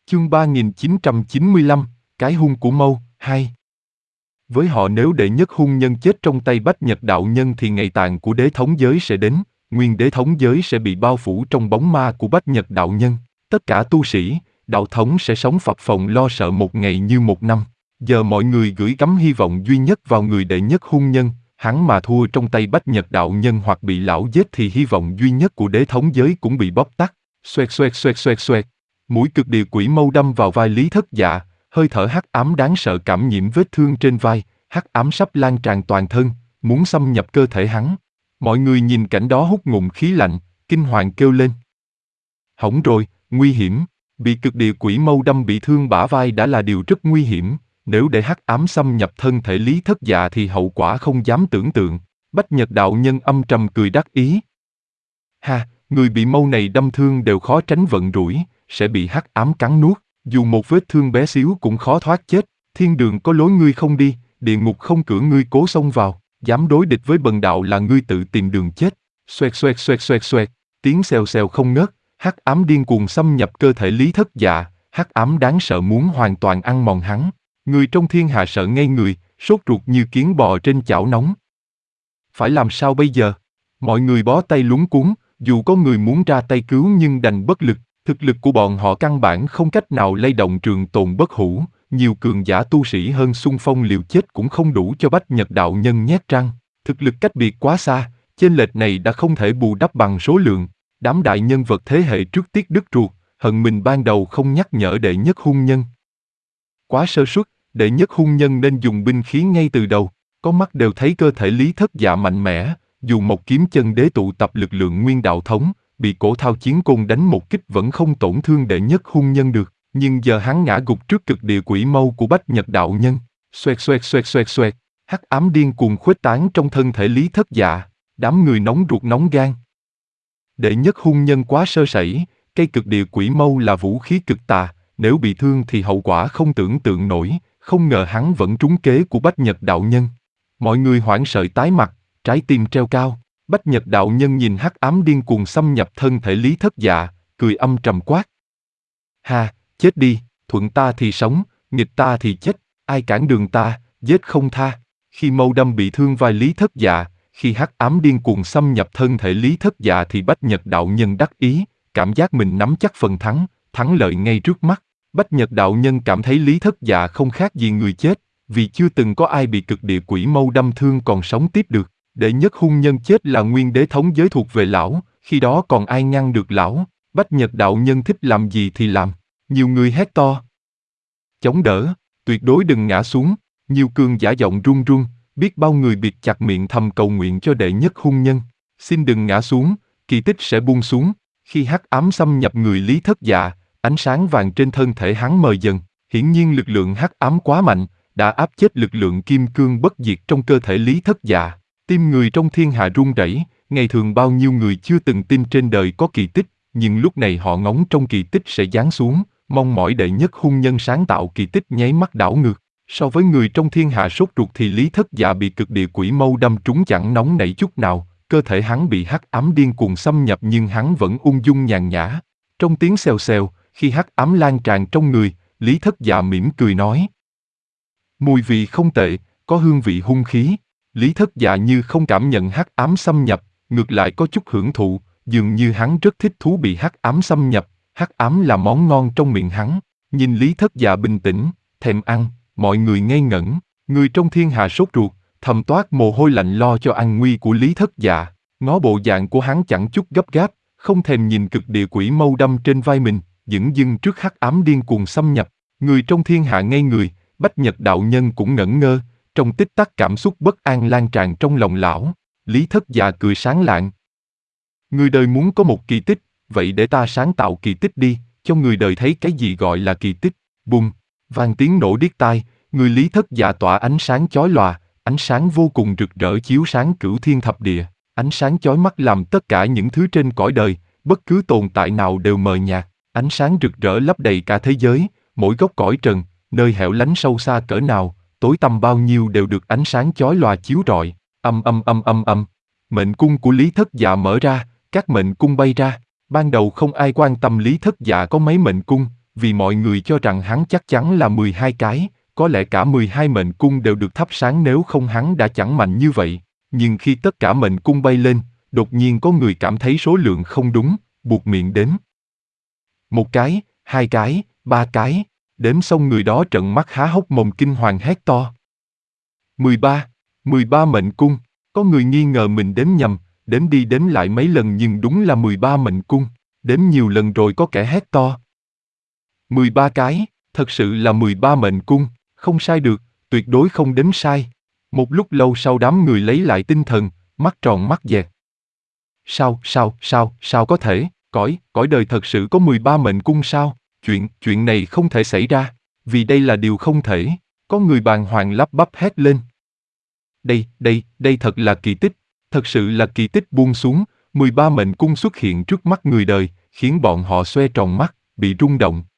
Chương 3995, cái hung của Mâu, 2. Với họ nếu đệ nhất hung nhân chết trong tay Bách Nhật đạo nhân thì ngày tàn của đế thống giới sẽ đến, nguyên đế thống giới sẽ bị bao phủ trong bóng ma của Bách Nhật đạo nhân. Tất cả tu sĩ, đạo thống sẽ sống phập phồng lo sợ một ngày như một năm. Giờ mọi người gửi gắm hy vọng duy nhất vào người đệ nhất hung nhân, hắn mà thua trong tay Bách Nhật đạo nhân hoặc bị lão giết thì hy vọng duy nhất của đế thống giới cũng bị bóp tắt. Xoẹt xoẹt xoẹt xoẹt xoẹt. Mũi cực địa quỷ mâu đâm vào vai Lý Thất Dạ, hơi thở hắc ám đáng sợ cảm nhiễm vết thương trên vai, hắc ám sắp lan tràn toàn thân, muốn xâm nhập cơ thể hắn. Mọi người nhìn cảnh đó hút ngụm khí lạnh, kinh hoàng kêu lên. Hỏng rồi, nguy hiểm, bị cực địa quỷ mâu đâm bị thương bả vai đã là điều rất nguy hiểm, nếu để hắc ám xâm nhập thân thể Lý Thất Dạ thì hậu quả không dám tưởng tượng. Bách Nhật đạo nhân âm trầm cười đắc ý. Ha, người bị mâu này đâm thương đều khó tránh vận rủi, sẽ bị hắc ám cắn nuốt, dù một vết thương bé xíu cũng khó thoát chết, thiên đường có lối ngươi không đi, địa ngục không cửa ngươi cố xông vào, dám đối địch với bần đạo là ngươi tự tìm đường chết. Xoẹt xoẹt xoẹt xoẹt xoẹt, tiếng xèo xèo không ngớt, hắc ám điên cuồng xâm nhập cơ thể Lý Thất Dạ, hắc ám đáng sợ muốn hoàn toàn ăn mòn hắn. Người trong thiên hạ sợ ngây người, sốt ruột như kiến bò trên chảo nóng. Phải làm sao bây giờ? Mọi người bó tay luống cuống, dù có người muốn ra tay cứu nhưng đành bất lực. Thực lực của bọn họ căn bản không cách nào lay động trường tồn bất hủ, nhiều cường giả tu sĩ hơn xung phong liều chết cũng không đủ cho Bách Nhật đạo nhân nhét răng. Thực lực cách biệt quá xa, chênh lệch này đã không thể bù đắp bằng số lượng. Đám đại nhân vật thế hệ trước tiếc đứt ruột, hận mình ban đầu không nhắc nhở đệ nhất hung nhân. Quá sơ suất, đệ nhất hung nhân nên dùng binh khí ngay từ đầu. Có mắt đều thấy cơ thể Lý Thất Dạ mạnh mẽ, dù một kiếm chân đế tụ tập lực lượng nguyên đạo thống, bị cổ thao chiến côn đánh một kích vẫn không tổn thương đệ nhất hung nhân được, nhưng giờ hắn ngã gục trước cực địa quỷ mâu của Bách Nhật đạo nhân. Xoẹt xoẹt xoẹt xoẹt xoẹt, hắc ám điên cuồng khuếch tán trong thân thể Lý Thất Dạ, đám người nóng ruột nóng gan. Đệ nhất hung nhân quá sơ sẩy, cây cực địa quỷ mâu là vũ khí cực tà, nếu bị thương thì hậu quả không tưởng tượng nổi, không ngờ hắn vẫn trúng kế của Bách Nhật đạo nhân. Mọi người hoảng sợ tái mặt, trái tim treo cao. Bách Nhật đạo nhân nhìn hắc ám điên cuồng xâm nhập thân thể Lý Thất Dạ, cười âm trầm quát. Ha, chết đi, thuận ta thì sống, nghịch ta thì chết, ai cản đường ta, giết không tha. Khi mâu đâm bị thương vai Lý Thất Dạ, khi hắc ám điên cuồng xâm nhập thân thể Lý Thất Dạ thì Bách Nhật đạo nhân đắc ý, cảm giác mình nắm chắc phần thắng, thắng lợi ngay trước mắt. Bách Nhật đạo nhân cảm thấy Lý Thất Dạ không khác gì người chết, vì chưa từng có ai bị cực địa quỷ mâu đâm thương còn sống tiếp được. Đệ nhất hung nhân chết là nguyên đế thống giới thuộc về lão, khi đó còn ai ngăn được lão. Bách Nhật đạo nhân thích làm gì thì làm. Nhiều người hét to. Chống đỡ, tuyệt đối đừng ngã xuống. Nhiều cường giả giọng run run, biết bao người bịt chặt miệng thầm cầu nguyện cho đệ nhất hung nhân. Xin đừng ngã xuống, kỳ tích sẽ buông xuống. Khi hắc ám xâm nhập người Lý Thất Dạ, ánh sáng vàng trên thân thể hắn mờ dần. Hiển nhiên lực lượng hắc ám quá mạnh, đã áp chết lực lượng kim cương bất diệt trong cơ thể Lý Thất Dạ. Tim người trong thiên hạ run rẩy, ngày thường bao nhiêu người chưa từng tin trên đời có kỳ tích, nhưng lúc này họ ngóng trong kỳ tích sẽ giáng xuống, mong mỏi đệ nhất hung nhân sáng tạo kỳ tích nháy mắt đảo ngược. So với người trong thiên hạ sốt ruột thì Lý Thất Dạ bị cực địa quỷ mâu đâm trúng chẳng nóng nảy chút nào, cơ thể hắn bị hắc ám điên cuồng xâm nhập nhưng hắn vẫn ung dung nhàn nhã. Trong tiếng xèo xèo, khi hắc ám lan tràn trong người, Lý Thất Dạ mỉm cười nói. Mùi vị không tệ, có hương vị hung khí. Lý Thất Dạ như không cảm nhận hắc ám xâm nhập, ngược lại có chút hưởng thụ, dường như hắn rất thích thú bị hắc ám xâm nhập, hắc ám là món ngon trong miệng hắn. Nhìn Lý Thất Dạ bình tĩnh, thèm ăn, mọi người ngây ngẩn, người trong thiên hạ sốt ruột, thầm toát mồ hôi lạnh lo cho an nguy của Lý Thất Dạ, ngó bộ dạng của hắn chẳng chút gấp gáp, không thèm nhìn cực địa quỷ mâu đâm trên vai mình, dửng dưng trước hắc ám điên cuồng xâm nhập, người trong thiên hạ ngây người, Bách Nhật đạo nhân cũng ngẩn ngơ. Trong tích tắc cảm xúc bất an lan tràn trong lòng lão, Lý Thất Dạ cười sáng lạng. Người đời muốn có một kỳ tích, vậy để ta sáng tạo kỳ tích đi, cho người đời thấy cái gì gọi là kỳ tích. Bùm, vang tiếng nổ điếc tai, người Lý Thất Dạ tỏa ánh sáng chói lòa, ánh sáng vô cùng rực rỡ chiếu sáng cửu thiên thập địa, ánh sáng chói mắt làm tất cả những thứ trên cõi đời, bất cứ tồn tại nào đều mờ nhạt, ánh sáng rực rỡ lấp đầy cả thế giới, mỗi góc cõi trần, nơi hẻo lánh sâu xa cỡ nào, tối tăm bao nhiêu đều được ánh sáng chói lòa chiếu rọi. Mệnh cung của Lý Thất Dạ mở ra, các mệnh cung bay ra. Ban đầu không ai quan tâm Lý Thất Dạ có mấy mệnh cung, vì mọi người cho rằng hắn chắc chắn là 12 cái, có lẽ cả 12 mệnh cung đều được thắp sáng nếu không hắn đã chẳng mạnh như vậy. Nhưng khi tất cả mệnh cung bay lên, đột nhiên có người cảm thấy số lượng không đúng, buột miệng đếm. 1 cái, 2 cái, 3 cái, đếm xong người đó trợn mắt há hốc mồm kinh hoàng hét to. 13 mệnh cung, có người nghi ngờ mình đếm nhầm, đếm đi đếm lại mấy lần nhưng đúng là 13 mệnh cung, đếm nhiều lần rồi có kẻ hét to. 13 cái, thật sự là 13 mệnh cung, không sai được, tuyệt đối không đếm sai. Một lúc lâu sau đám người lấy lại tinh thần, mắt tròn mắt dẹt. Sao có thể, cõi đời thật sự có 13 mệnh cung sao? Chuyện này không thể xảy ra, vì đây là điều không thể, có người bàng hoàng lắp bắp hét lên. Đây thật là kỳ tích, thật sự là kỳ tích buông xuống, 13 mệnh cung xuất hiện trước mắt người đời, khiến bọn họ xoe tròn mắt, bị rung động.